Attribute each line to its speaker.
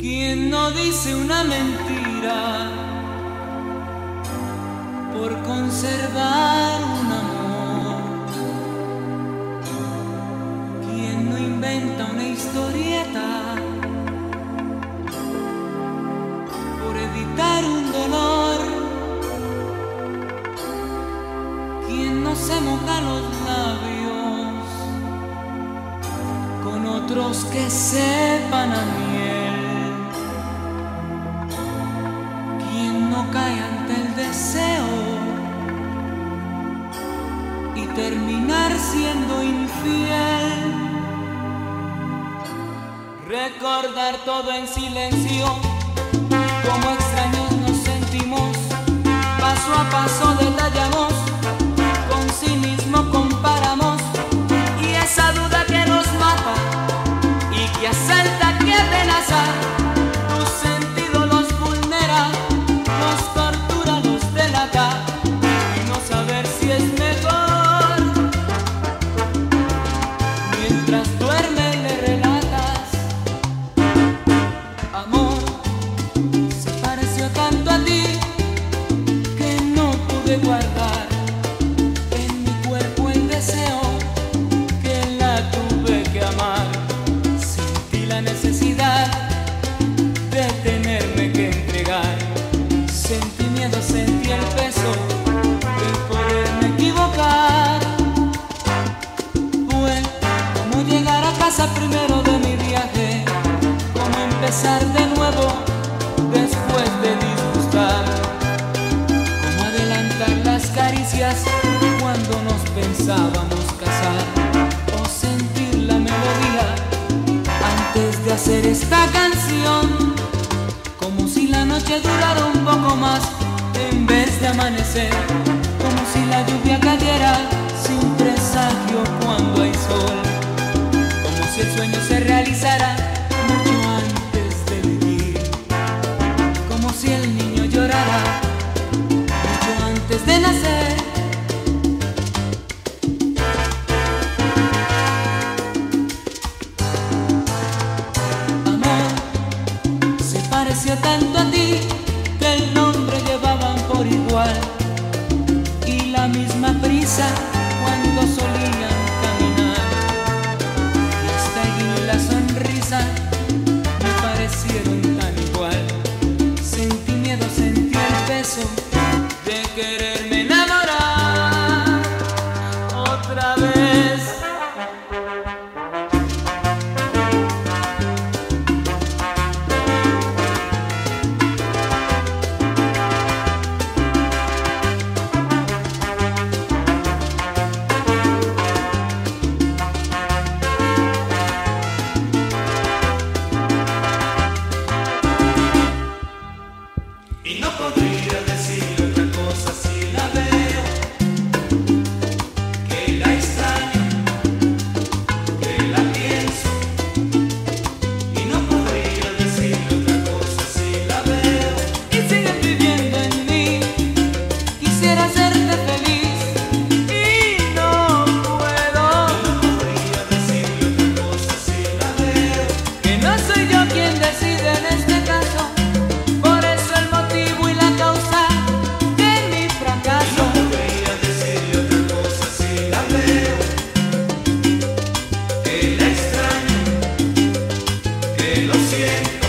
Speaker 1: ¿Quién no dice una mentira por conservar un amor? ¿Quién no inventa una historieta por evitar un dolor? ¿Quién no se moja los labios con otros que sepan a miel? No cae ante el deseo y terminar siendo infiel. Recordar todo en silencio, como extraños nos sentimos, paso a paso detallamos, con cinismo comparamos, y esa duda que nos mata y que asalta, que amenaza, tus sentidos los vulnera, nos tortura, nos delata, y no saber si es mejor. Mientras duerme le relatas: amor, se pareció tanto a ti que no pude guardar en mi cuerpo el deseo, que la tuve que amar. Sentí la necesidad de tenerme que entregar. Sentí miedo, sentí el peso de poderme equivocar. Fue como llegar a casa primero de mi viaje, como empezar de nuevo después de disgustar, como adelantar las caricias cuando nos pensábamos casar, o sentir la melodía antes de hacer esta canción. Como si la noche durara un poco más en vez de amanecer, como si la lluvia cayera sin presagio cuando hay sol, como si el sueño se realizara mucho antes de vivir, como si el niño llorara mucho antes de nacer. Pareció tanto a ti que el nombre llevaban por igual, y la misma prisa cuando solían caminar, y hasta y la sonrisa me parecieron tan igual. Sentí miedo, sentí el peso de quererme enamorar otra vez.
Speaker 2: Y no podría decir otra cosa si la veo, que la extraño, que la pienso. Y no podría decir otra cosa si la veo.
Speaker 1: Y sigues viviendo en mí, quisiera hacerte feliz y no puedo.
Speaker 2: Y no podría decir otra cosa si la veo,
Speaker 1: Que no soy yo quien decide en este caso, por eso el motivo y la causa de mi fracaso.
Speaker 2: no podría decir otra cosa si la veo, que la extraño, que lo siento.